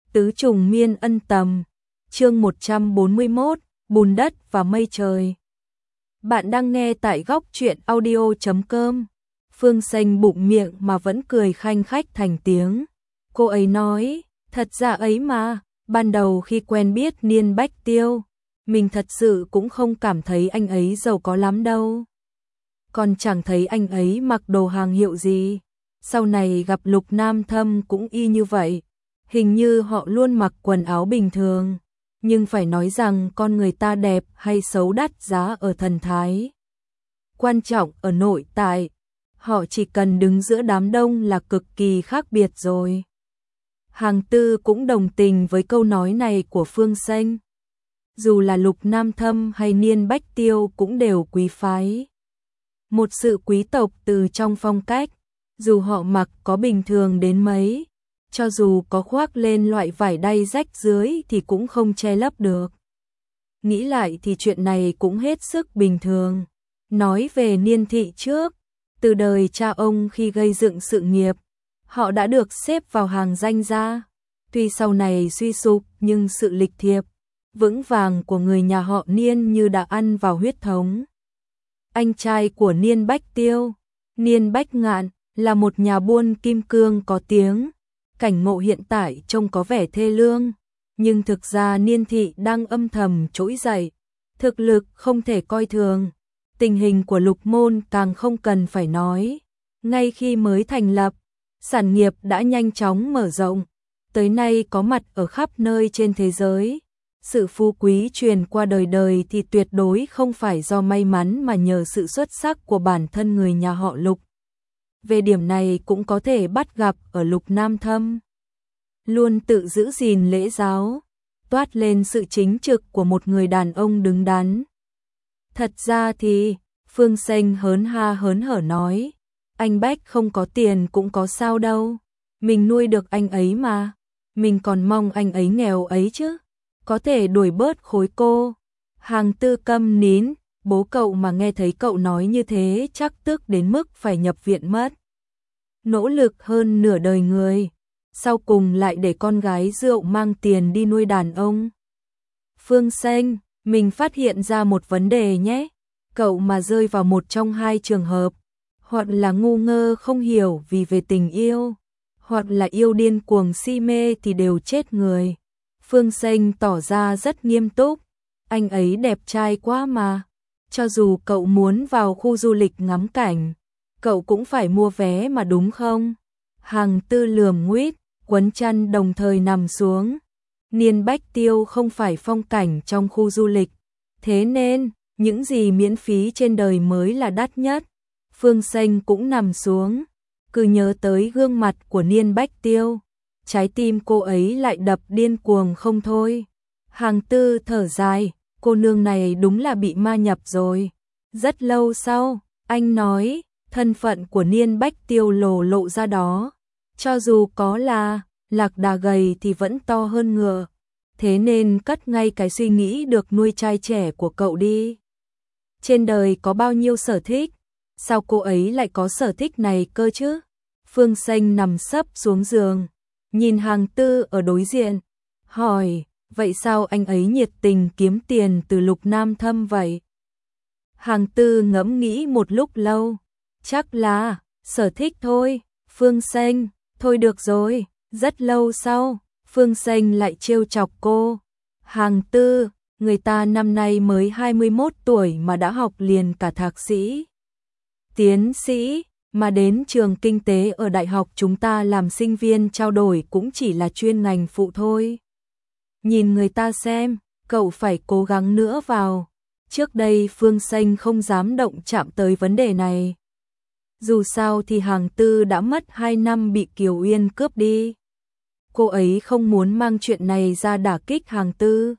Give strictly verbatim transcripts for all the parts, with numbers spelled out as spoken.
Tứ trùng miên ân tầm, chương một trăm bốn mươi mốt, bùn đất và mây trời. Bạn đang nghe tại góc truyện audio chấm com. Phương Xanh bụng miệng mà vẫn cười khanh khách thành tiếng. Cô ấy nói, thật ra ấy mà, ban đầu khi quen biết Niên Bách Tiêu, mình thật sự cũng không cảm thấy anh ấy giàu có lắm đâu. Còn chẳng thấy anh ấy mặc đồ hàng hiệu gì. Sau này gặp Lục Nam Thâm cũng y như vậy. Hình như họ luôn mặc quần áo bình thường, nhưng phải nói rằng con người ta đẹp hay xấu đắt giá ở thần thái. Quan trọng ở nội tại, họ chỉ cần đứng giữa đám đông là cực kỳ khác biệt rồi. Hàng Tư cũng đồng tình với câu nói này của Phương Xanh. Dù là Lục Nam Thâm hay Niên Bách Tiêu cũng đều quý phái. Một sự quý tộc từ trong phong cách, dù họ mặc có bình thường đến mấy, cho dù có khoác lên loại vải đay rách dưới thì cũng không che lấp được. Nghĩ lại thì chuyện này cũng hết sức bình thường. Nói về Niên thị trước, từ đời cha ông khi gây dựng sự nghiệp, họ đã được xếp vào hàng danh gia. Tuy sau này suy sụp nhưng sự lịch thiệp, vững vàng của người nhà họ Niên như đã ăn vào huyết thống. Anh trai của Niên Bách Tiêu, Niên Bách Ngạn, là một nhà buôn kim cương có tiếng. Cảnh ngộ hiện tại trông có vẻ thê lương, nhưng thực ra Niên thị đang âm thầm trỗi dậy, thực lực không thể coi thường. Tình hình của Lục Môn càng không cần phải nói, ngay khi mới thành lập, sản nghiệp đã nhanh chóng mở rộng, tới nay có mặt ở khắp nơi trên thế giới. Sự phú quý truyền qua đời đời thì tuyệt đối không phải do may mắn mà nhờ sự xuất sắc của bản thân người nhà họ Lục. Về điểm này cũng có thể bắt gặp ở Lục Nam Thâm. Luôn tự giữ gìn lễ giáo, toát lên sự chính trực của một người đàn ông đứng đắn. Thật ra thì, Phương Xanh hớn ha hớn hở nói, anh Bách không có tiền cũng có sao đâu, mình nuôi được anh ấy mà, mình còn mong anh ấy nghèo ấy chứ, có thể đuổi bớt khối cô. Hàng Tư câm nín, bố cậu mà nghe thấy cậu nói như thế chắc tức đến mức phải nhập viện mất. Nỗ lực hơn nửa đời người, sau cùng lại để con gái rượu mang tiền đi nuôi đàn ông. Phương Xanh, mình phát hiện ra một vấn đề nhé, cậu mà rơi vào một trong hai trường hợp, hoặc là ngu ngơ không hiểu vì về tình yêu, hoặc là yêu điên cuồng si mê thì đều chết người. Phương Xanh tỏ ra rất nghiêm túc, anh ấy đẹp trai quá mà, cho dù cậu muốn vào khu du lịch ngắm cảnh, cậu cũng phải mua vé mà đúng không? Hàng Tư lườm nguýt, quấn chăn đồng thời nằm xuống. Niên Bách Tiêu không phải phong cảnh trong khu du lịch, thế nên những gì miễn phí trên đời mới là đắt nhất. Phương Xanh cũng nằm xuống, cứ nhớ tới gương mặt của Niên Bách Tiêu, trái tim cô ấy lại đập điên cuồng không thôi. Hàng Tư thở dài, cô nương này đúng là bị ma nhập rồi. Rất lâu sau, anh nói, thân phận của Niên Bách Tiêu lộ lộ ra đó, cho dù có là lạc đà gầy thì vẫn to hơn ngựa, thế nên cất ngay cái suy nghĩ được nuôi trai trẻ của cậu đi. Trên đời có bao nhiêu sở thích, sao cô ấy lại có sở thích này cơ chứ? Phương Xanh nằm sấp xuống giường, nhìn Hàng Tư ở đối diện, hỏi, vậy sao anh ấy nhiệt tình kiếm tiền từ Lục Nam Thâm vậy? Hàng Tư ngẫm nghĩ một lúc lâu, chắc là sở thích thôi. Phương Xanh, thôi được rồi. Rất lâu sau, Phương Xanh lại trêu chọc cô. Hàng Tư, người ta năm nay mới hai mươi mốt tuổi mà đã học liền cả thạc sĩ, tiến sĩ, mà đến trường kinh tế ở đại học chúng ta làm sinh viên trao đổi cũng chỉ là chuyên ngành phụ thôi. Nhìn người ta xem, cậu phải cố gắng nữa vào. Trước đây Phương Xanh không dám động chạm tới vấn đề này. Dù sao thì Hàng Tư đã mất hai năm bị Kiều Uyên cướp đi. Cô ấy không muốn mang chuyện này ra đả kích Hàng Tư.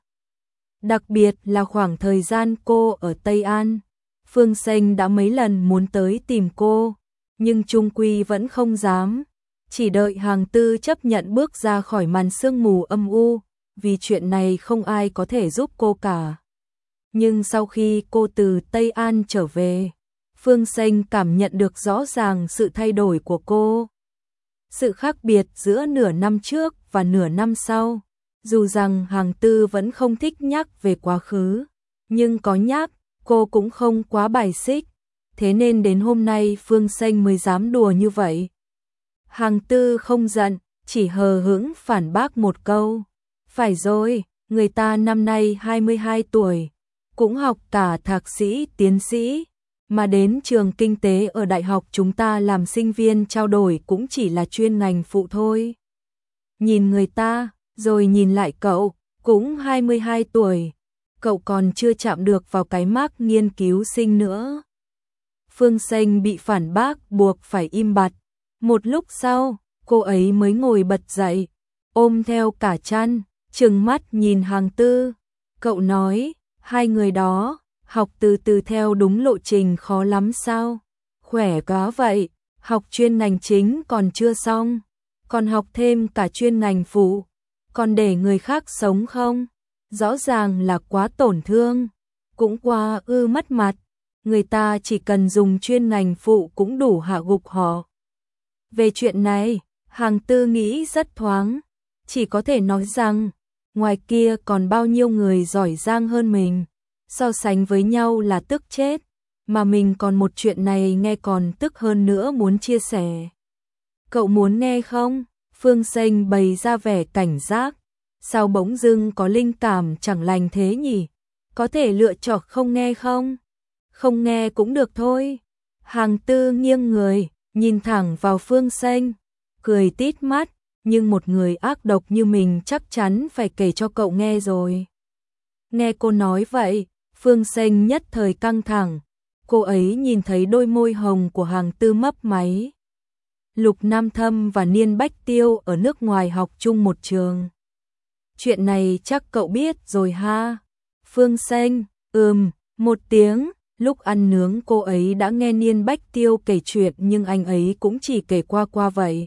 Đặc biệt là khoảng thời gian cô ở Tây An, Phương Xanh đã mấy lần muốn tới tìm cô, nhưng chung quy vẫn không dám. Chỉ đợi Hàng Tư chấp nhận bước ra khỏi màn sương mù âm u, vì chuyện này không ai có thể giúp cô cả. Nhưng sau khi cô từ Tây An trở về, Phương Xanh cảm nhận được rõ ràng sự thay đổi của cô. Sự khác biệt giữa nửa năm trước và nửa năm sau. Dù rằng Hàng Tư vẫn không thích nhắc về quá khứ, nhưng có nhắc, cô cũng không quá bài xích. Thế nên đến hôm nay Phương Xanh mới dám đùa như vậy. Hàng Tư không giận, chỉ hờ hững phản bác một câu. Phải rồi, người ta năm nay hai mươi hai tuổi, cũng học cả thạc sĩ, tiến sĩ, mà đến trường kinh tế ở đại học chúng ta làm sinh viên trao đổi cũng chỉ là chuyên ngành phụ thôi. Nhìn người ta, rồi nhìn lại cậu, cũng hai mươi hai tuổi, cậu còn chưa chạm được vào cái mác nghiên cứu sinh nữa. Phương Xanh bị phản bác buộc phải im bặt. Một lúc sau, cô ấy mới ngồi bật dậy, ôm theo cả chăn, trừng mắt nhìn Hàng Tư. Cậu nói, hai người đó, học từ từ theo đúng lộ trình khó lắm sao? Khỏe quá vậy, học chuyên ngành chính còn chưa xong, còn học thêm cả chuyên ngành phụ, còn để người khác sống không? Rõ ràng là quá tổn thương, cũng quá ư mất mặt. Người ta chỉ cần dùng chuyên ngành phụ cũng đủ hạ gục họ. Về chuyện này, Hàng Tư nghĩ rất thoáng, chỉ có thể nói rằng, ngoài kia còn bao nhiêu người giỏi giang hơn mình, so sánh với nhau là tức chết, mà mình còn một chuyện này nghe còn tức hơn nữa muốn chia sẻ. Cậu muốn nghe không? Phương Xanh bày ra vẻ cảnh giác, sao bỗng dưng có linh cảm chẳng lành thế nhỉ? Có thể lựa chọn không nghe không? Không nghe cũng được thôi. Hàng Tư nghiêng người, nhìn thẳng vào Phương Xanh, cười tít mắt, nhưng một người ác độc như mình chắc chắn phải kể cho cậu nghe rồi. Nghe cô nói vậy, Phương Xanh nhất thời căng thẳng, cô ấy nhìn thấy đôi môi hồng của Hàng Tư mấp máy. Lục Nam Thâm và Niên Bách Tiêu ở nước ngoài học chung một trường. Chuyện này chắc cậu biết rồi ha? Phương Xanh, ừm, một tiếng. Lúc ăn nướng cô ấy đã nghe Niên Bách Tiêu kể chuyện nhưng anh ấy cũng chỉ kể qua qua vậy.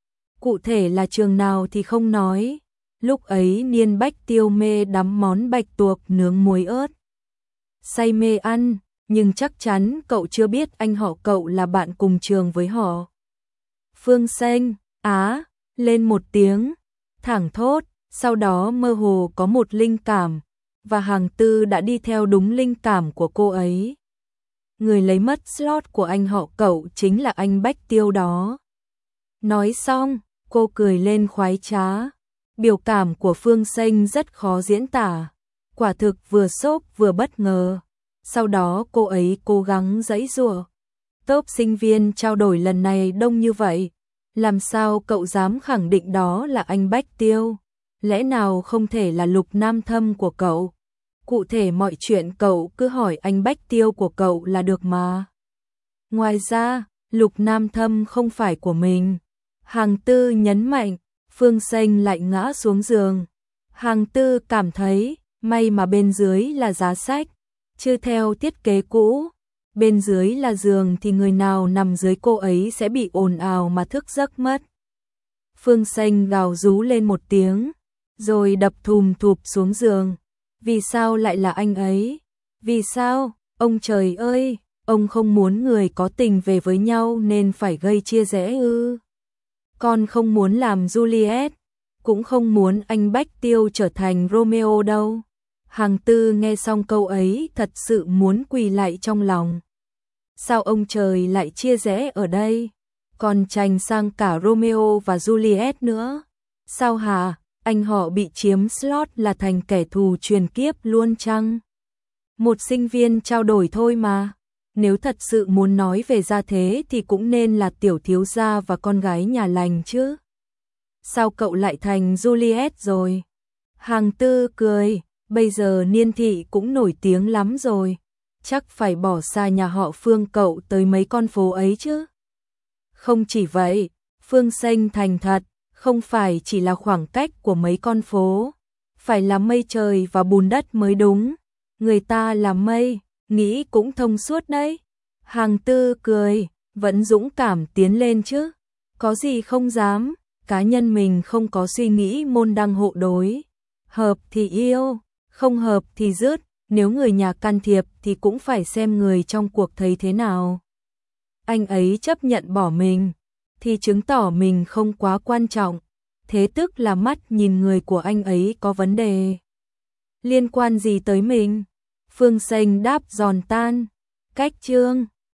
Cụ thể là trường nào thì không nói. Lúc ấy Niên Bách Tiêu mê đắm món bạch tuộc nướng muối ớt. Say mê ăn, nhưng chắc chắn cậu chưa biết anh họ cậu là bạn cùng trường với họ. Phương Xanh, á, lên một tiếng, thẳng thốt, sau đó mơ hồ có một linh cảm, và Hàng Tư đã đi theo đúng linh cảm của cô ấy. Người lấy mất slot của anh họ cậu chính là anh Bách Tiêu đó. Nói xong, cô cười lên khoái trá. Biểu cảm của Phương Xanh rất khó diễn tả, quả thực vừa sốc vừa bất ngờ. Sau đó cô ấy cố gắng giãy giụa. Tốp sinh viên trao đổi lần này đông như vậy, làm sao cậu dám khẳng định đó là anh Bách Tiêu? Lẽ nào không thể là Lục Nam Thâm của cậu? Cụ thể mọi chuyện cậu cứ hỏi anh Bách Tiêu của cậu là được mà. Ngoài ra, Lục Nam Thâm không phải của mình. Hàng Tư nhấn mạnh, Phương Xanh lại ngã xuống giường. Hàng Tư cảm thấy, may mà bên dưới là giá sách, chưa theo thiết kế cũ. Bên dưới là giường thì người nào nằm dưới cô ấy sẽ bị ồn ào mà thức giấc mất. Phương Xanh gào rú lên một tiếng, rồi đập thùm thụp xuống giường. Vì sao lại là anh ấy? Vì sao? Ông trời ơi, ông không muốn người có tình về với nhau nên phải gây chia rẽ ư? Con không muốn làm Juliet, cũng không muốn anh Bách Tiêu trở thành Romeo đâu. Hàng Tư nghe xong câu ấy thật sự muốn quỳ lại trong lòng. Sao ông trời lại chia rẽ ở đây? Còn trành sang cả Romeo và Juliet nữa. Sao hả? Anh họ bị chiếm slot là thành kẻ thù truyền kiếp luôn chăng? Một sinh viên trao đổi thôi mà. Nếu thật sự muốn nói về gia thế thì cũng nên là tiểu thiếu gia và con gái nhà lành chứ. Sao cậu lại thành Juliet rồi? Hàng Tư cười, bây giờ Niên thị cũng nổi tiếng lắm rồi. Chắc phải bỏ xa nhà họ Phương cậu tới mấy con phố ấy chứ. Không chỉ vậy, Phương Xanh thành thật, không phải chỉ là khoảng cách của mấy con phố, phải là mây trời và bùn đất mới đúng. Người ta là mây, nghĩ cũng thông suốt đấy. Hàng Tư cười, vẫn dũng cảm tiến lên chứ. Có gì không dám, cá nhân mình không có suy nghĩ môn đăng hộ đối. Hợp thì yêu, không hợp thì dứt, nếu người nhà can thiệp thì cũng phải xem người trong cuộc thấy thế nào. Anh ấy chấp nhận bỏ mình, thì chứng tỏ mình không quá quan trọng. thế tức là mắt nhìn người của anh ấy có vấn đề. Liên quan gì tới mình? Phương Sanh đáp giòn tan. Cách chương